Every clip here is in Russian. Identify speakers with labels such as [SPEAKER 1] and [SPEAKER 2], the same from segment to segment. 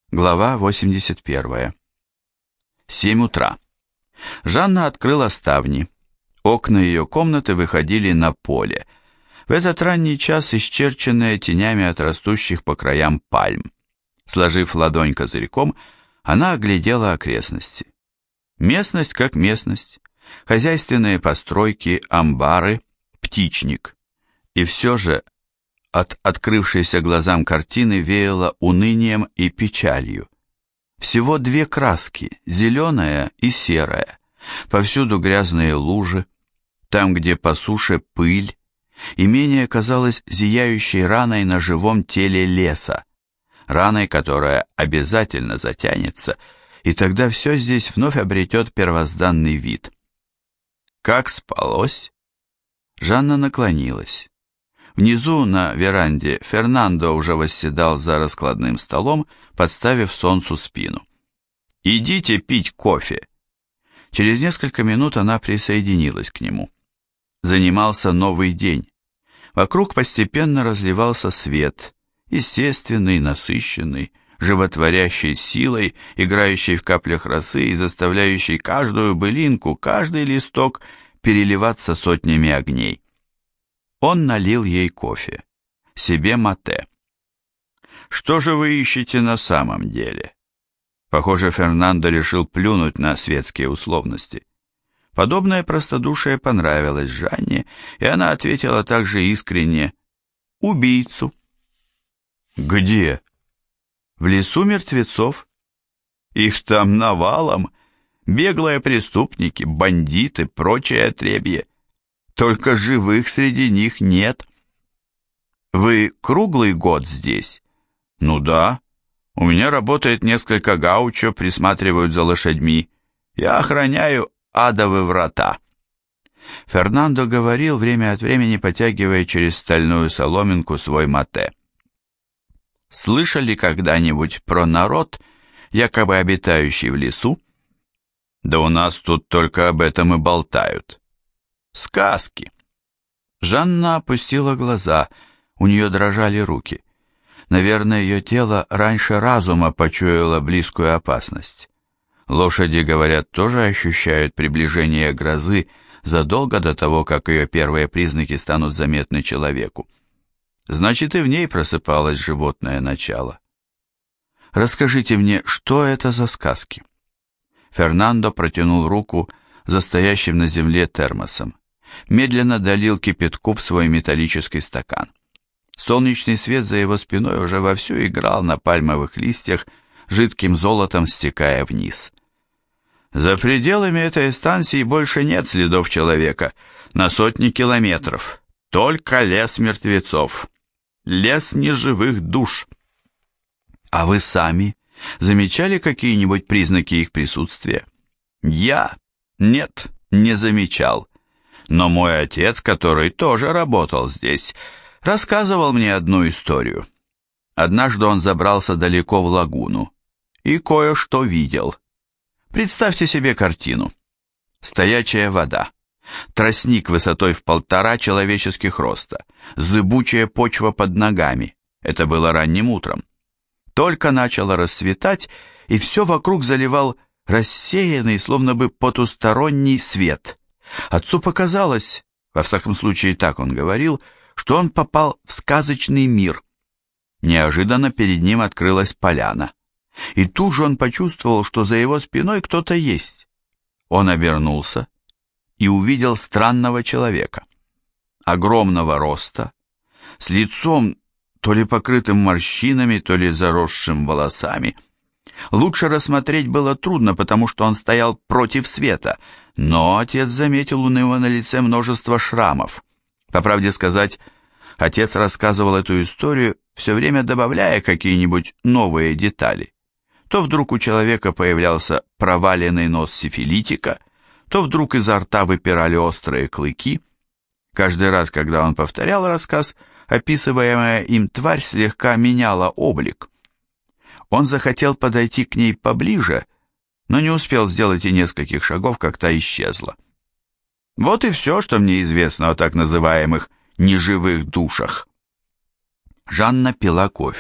[SPEAKER 1] Глава 81. 7 утра. Жанна открыла ставни. Окна ее комнаты выходили на поле. В этот ранний час исчерченное тенями от растущих по краям пальм. Сложив ладонь козырьком, она оглядела окрестности. Местность как местность. Хозяйственные постройки, амбары, птичник. И все же от открывшейся глазам картины веяло унынием и печалью. Всего две краски, зеленая и серая. Повсюду грязные лужи. Там, где по суше пыль. Имение казалось зияющей раной на живом теле леса. Раной, которая обязательно затянется, и тогда все здесь вновь обретет первозданный вид. Как спалось? Жанна наклонилась. Внизу на веранде Фернандо уже восседал за раскладным столом, подставив солнцу спину. «Идите пить кофе!» Через несколько минут она присоединилась к нему. Занимался новый день. Вокруг постепенно разливался свет, естественный, насыщенный, животворящий силой, играющий в каплях росы и заставляющий каждую былинку, каждый листок переливаться сотнями огней. Он налил ей кофе, себе мате. «Что же вы ищете на самом деле?» Похоже, Фернандо решил плюнуть на светские условности. Подобное простодушие понравилось Жанне, и она ответила также искренне: «Убийцу». «Где?» «В лесу мертвецов. Их там навалом, беглые преступники, бандиты, прочее отребье. Только живых среди них нет». «Вы круглый год здесь?» «Ну да. У меня работает несколько гаучо, присматривают за лошадьми. Я охраняю адовы врата». Фернандо говорил, время от времени потягивая через стальную соломинку свой мате. «Слышали когда-нибудь про народ, якобы обитающий в лесу?» «Да у нас тут только об этом и болтают. Сказки». Жанна опустила глаза, у нее дрожали руки. Наверное, ее тело раньше разума почуяло близкую опасность. Лошади, говорят, тоже ощущают приближение грозы задолго до того, как ее первые признаки станут заметны человеку. Значит, и в ней просыпалось животное начало. «Расскажите мне, что это за сказки?» Фернандо протянул руку за стоящим на земле термосом. Медленно долил кипятку в свой металлический стакан. Солнечный свет за его спиной уже вовсю играл на пальмовых листьях, жидким золотом стекая вниз. За пределами этой станции больше нет следов человека на сотни километров. Только лес мертвецов. Лес неживых душ. А вы сами замечали какие-нибудь признаки их присутствия? Я? Нет, не замечал. Но мой отец, который тоже работал здесь, рассказывал мне одну историю. Однажды он забрался далеко в лагуну и кое-что видел. Представьте себе картину. Стоячая вода, тростник высотой в 1,5 человеческих роста, зыбучая почва под ногами. Это было ранним утром. Только начало рассветать, и все вокруг заливал рассеянный, словно бы потусторонний свет. Отцу показалось, во всяком случае так он говорил, что он попал в сказочный мир. Неожиданно перед ним открылась поляна, и тут же он почувствовал, что за его спиной кто-то есть. Он обернулся и увидел странного человека, огромного роста, с лицом то ли покрытым морщинами, то ли заросшим волосами. Лучше рассмотреть было трудно, потому что он стоял против света, но отец заметил у него на лице множество шрамов. По правде сказать, отец рассказывал эту историю, все время добавляя какие-нибудь новые детали. То вдруг у человека появлялся проваленный нос сифилитика, то вдруг изо рта выпирали острые клыки. Каждый раз, когда он повторял рассказ, описываемая им тварь слегка меняла облик. Он захотел подойти к ней поближе, но не успел сделать и нескольких шагов, как та исчезла. Вот и все, что мне известно о так называемых неживых душах. Жанна пила кофе.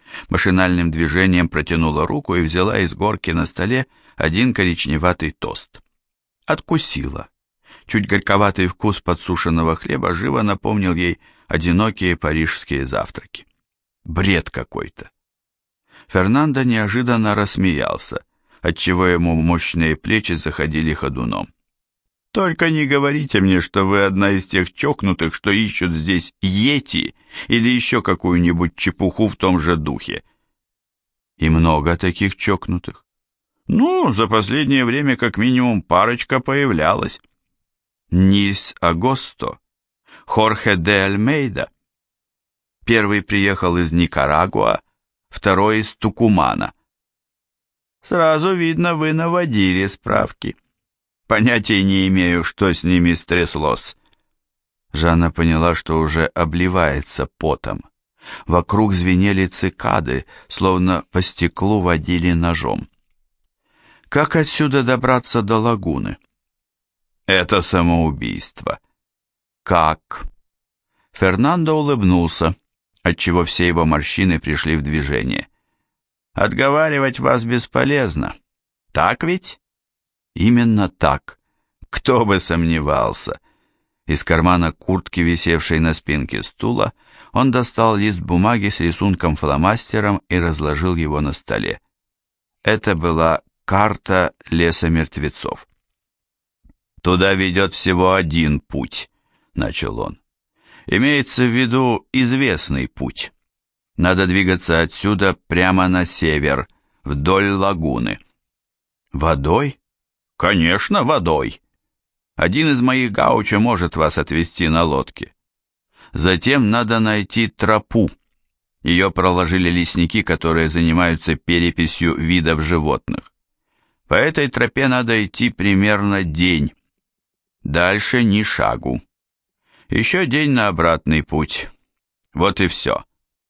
[SPEAKER 1] Машинальным движением протянула руку и взяла из горки на столе один коричневатый тост. Откусила. Чуть горьковатый вкус подсушенного хлеба живо напомнил ей одинокие парижские завтраки. Бред какой-то. Фернандо неожиданно рассмеялся, отчего ему мощные плечи заходили ходуном. «Только не говорите мне, что вы одна из тех чокнутых, что ищут здесь йети или еще какую-нибудь чепуху в том же духе». «И много таких чокнутых?» «Ну, за последнее время как минимум парочка появлялась». «Нильс Агосто, Хорхе де Альмейда. Первый приехал из Никарагуа, второй из Тукумана». «Сразу видно, вы наводили справки. Понятия не имею, что с ними стряслось». Жанна поняла, что уже обливается потом. Вокруг звенели цикады, словно по стеклу водили ножом. «Как отсюда добраться до лагуны?» «Это самоубийство». «Как?» Фернандо улыбнулся, отчего все его морщины пришли в движение. «Отговаривать вас бесполезно. Так ведь?» «Именно так. Кто бы сомневался». Из кармана куртки, висевшей на спинке стула, он достал лист бумаги с рисунком-фломастером и разложил его на столе. Это была карта леса мертвецов. «Туда ведет всего один путь», — начал он. «Имеется в виду известный путь. Надо двигаться отсюда прямо на север, вдоль лагуны». «Водой?» «Конечно, водой. Один из моих гаучо может вас отвезти на лодке. Затем надо найти тропу. Ее проложили лесники, которые занимаются переписью видов животных. По этой тропе надо идти примерно день. Дальше ни шагу. Еще день на обратный путь. Вот и все.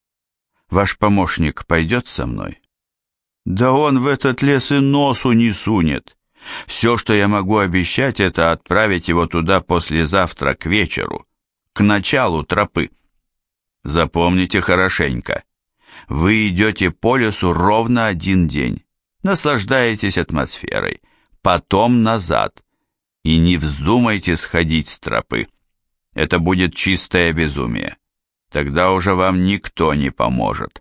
[SPEAKER 1] Ваш помощник пойдет со мной?» «Да он в этот лес и носу не сунет. Все, что я могу обещать, это отправить его туда послезавтра к вечеру, к началу тропы. Запомните хорошенько. Вы идете по лесу ровно один день, наслаждаетесь атмосферой, потом назад, и не вздумайте сходить с тропы. Это будет чистое безумие. Тогда уже вам никто не поможет».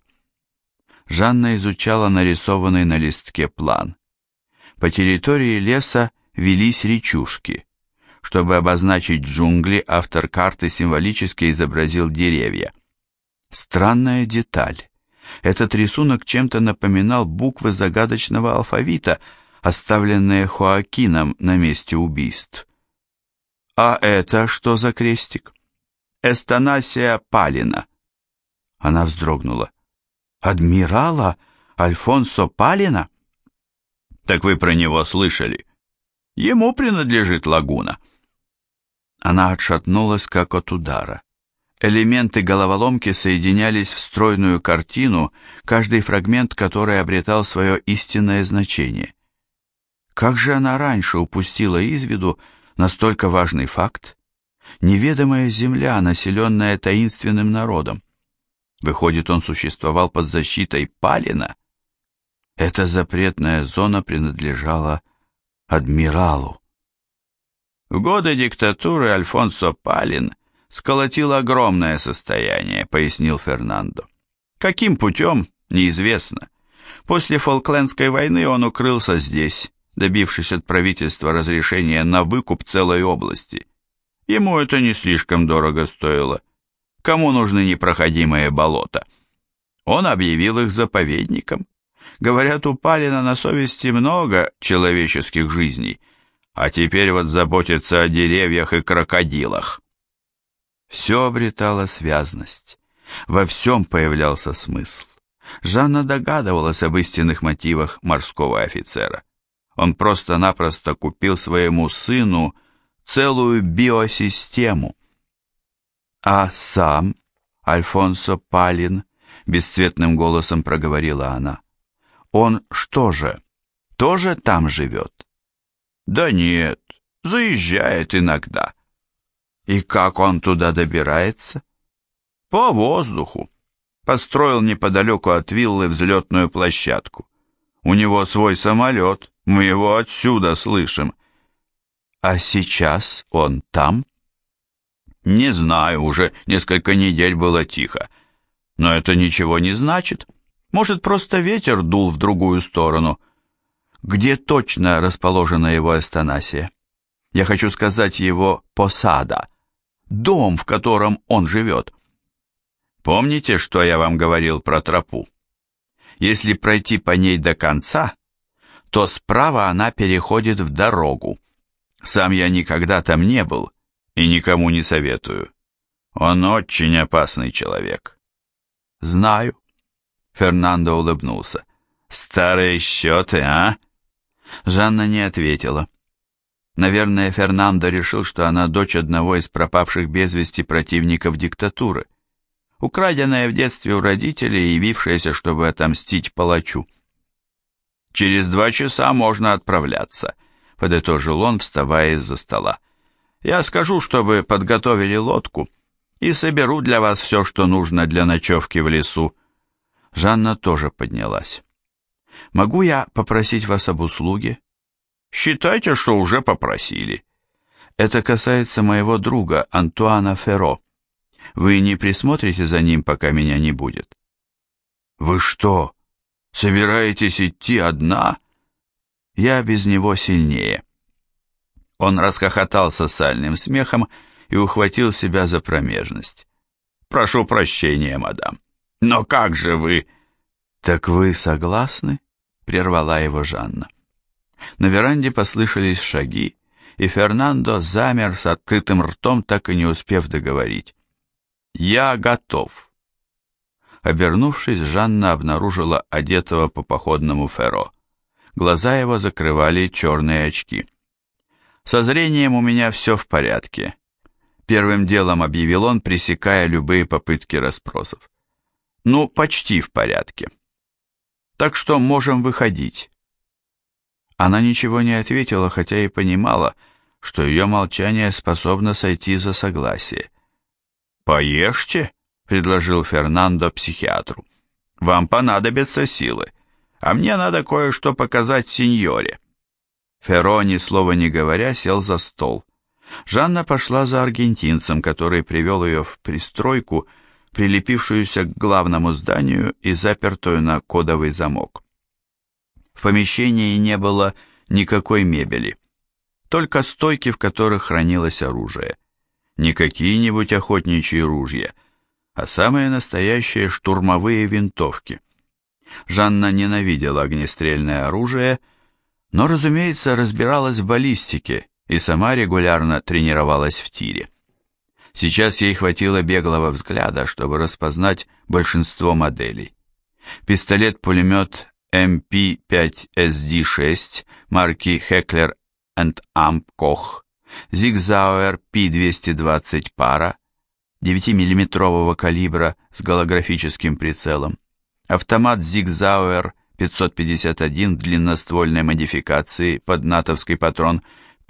[SPEAKER 1] Жанна изучала нарисованный на листке план. По территории леса велись речушки. Чтобы обозначить джунгли, автор карты символически изобразил деревья. Странная деталь. Этот рисунок чем-то напоминал буквы загадочного алфавита, оставленные Хоакином на месте убийств. «А это что за крестик?» «Эстанасия Палина». Она вздрогнула. «Адмирала Альфонсо Палина?» «Так вы про него слышали? Ему принадлежит лагуна». Она отшатнулась, как от удара. Элементы головоломки соединялись в стройную картину, каждый фрагмент которой обретал свое истинное значение. Как же она раньше упустила из виду настолько важный факт? Неведомая земля, населенная таинственным народом. Выходит, он существовал под защитой Палина? Эта запретная зона принадлежала адмиралу. В годы диктатуры Альфонсо Палин сколотил огромное состояние, пояснил Фернандо. Каким путем, неизвестно. После Фолклендской войны он укрылся здесь, добившись от правительства разрешения на выкуп целой области. Ему это не слишком дорого стоило. Кому нужны непроходимые болота? Он объявил их заповедником. Говорят, у Палина на совести много человеческих жизней, а теперь вот заботится о деревьях и крокодилах. Все обретало связность, во всем появлялся смысл. Жанна догадывалась об истинных мотивах морского офицера. Он просто-напросто купил своему сыну целую биосистему. А сам Альфонсо Палин, бесцветным голосом проговорила она, он что же, тоже там живет? Да нет, заезжает иногда. И как он туда добирается? По воздуху. построил неподалеку от виллы взлетную площадку. У него свой самолет, мы его отсюда слышим. А сейчас он там? Не знаю, уже несколько недель было тихо. Но это ничего не значит. Может, просто ветер дул в другую сторону. Где точно расположена его эстонасия? Я хочу сказать, его посада. Дом, в котором он живет. Помните, что я вам говорил про тропу? Если пройти по ней до конца, то справа она переходит в дорогу. Сам я никогда там не был и никому не советую. Он очень опасный человек. Знаю. Фернандо улыбнулся. Старые счеты, а? Жанна не ответила. Наверное, Фернандо решил, что она дочь одного из пропавших без вести противников диктатуры, украденная в детстве у родителей и явившаяся, чтобы отомстить палачу. «Через 2 часа можно отправляться», — подытожил он, вставая из-за стола. «Я скажу, чтобы подготовили лодку, и соберу для вас все, что нужно для ночевки в лесу». Жанна тоже поднялась. «Могу я попросить вас об услуге?» «Считайте, что уже попросили». «Это касается моего друга Антуана Ферро. Вы не присмотрите за ним, пока меня не будет?» «Вы что, собираетесь идти одна?» «Я без него сильнее». Он расхохотался сальным смехом и ухватил себя за промежность. «Прошу прощения, мадам. Но как же вы...» «Так вы согласны?» — прервала его Жанна. На веранде послышались шаги, и Фернандо замер с открытым ртом, так и не успев договорить. «Я готов». Обернувшись, Жанна обнаружила одетого по походному Ферро. Глаза его закрывали черные очки. «Со зрением у меня все в порядке», — первым делом объявил он, пресекая любые попытки расспросов. «Ну, почти в порядке. Так что можем выходить». Она ничего не ответила, хотя и понимала, что ее молчание способно сойти за согласие. «Поешьте», — предложил Фернандо психиатру. «Вам понадобятся силы, а мне надо кое-что показать сеньоре». Ферро, ни слова не говоря, сел за стол. Жанна пошла за аргентинцем, который привел ее в пристройку, прилепившуюся к главному зданию и запертую на кодовый замок. В помещении не было никакой мебели, только стойки, в которых хранилось оружие. Не какие-нибудь охотничьи ружья, а самые настоящие штурмовые винтовки. Жанна ненавидела огнестрельное оружие, но, разумеется, разбиралась в баллистике и сама регулярно тренировалась в тире. Сейчас ей хватило беглого взгляда, чтобы распознать большинство моделей. Пистолет-пулемет MP5SD6 марки Heckler & Koch, Sig Sauer P220 пара 9-мм калибра с голографическим прицелом, автомат Sig Sauer 551 в длинноствольной модификации под натовский патрон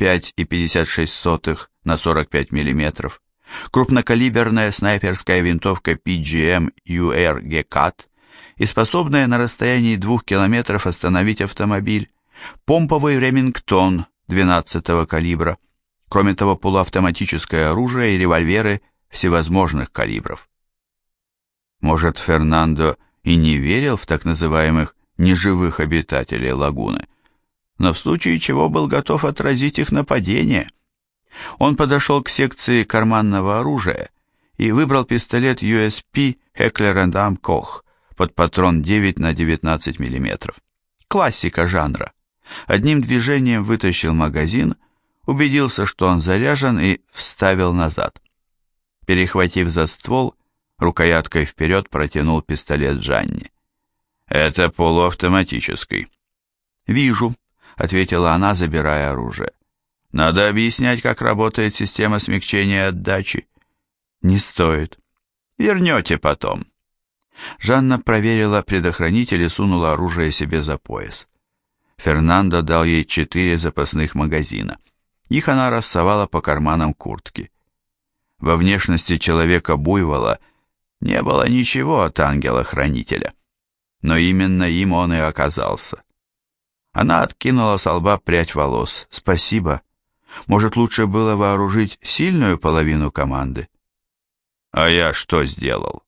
[SPEAKER 1] 5,56 на 45 мм, крупнокалиберная снайперская винтовка PGM UR GCAT и способная на расстоянии 2 километров остановить автомобиль, помповый Ремингтон 12-го калибра, кроме того полуавтоматическое оружие и револьверы всевозможных калибров. Может, Фернандо и не верил в так называемых неживых обитателей лагуны, но в случае чего был готов отразить их нападение. Он подошел к секции карманного оружия и выбрал пистолет USP Heckler & Koch под патрон 9 на 19 мм. Классика жанра. Одним движением вытащил магазин, убедился, что он заряжен, и вставил назад. Перехватив за ствол, рукояткой вперед протянул пистолет Жанне. «Это полуавтоматический». «Вижу», — ответила она, забирая оружие. «Надо объяснять, как работает система смягчения отдачи». «Не стоит. Вернете потом». Жанна проверила предохранитель и сунула оружие себе за пояс. Фернандо дал ей 4 запасных магазина. Их она рассовала по карманам куртки. Во внешности человека-буйвола Не было ничего от ангела-хранителя. Но именно им он и оказался. Она откинула со лба прядь волос. «Спасибо. Может, лучше было вооружить сильную половину команды?» «А я что сделал?»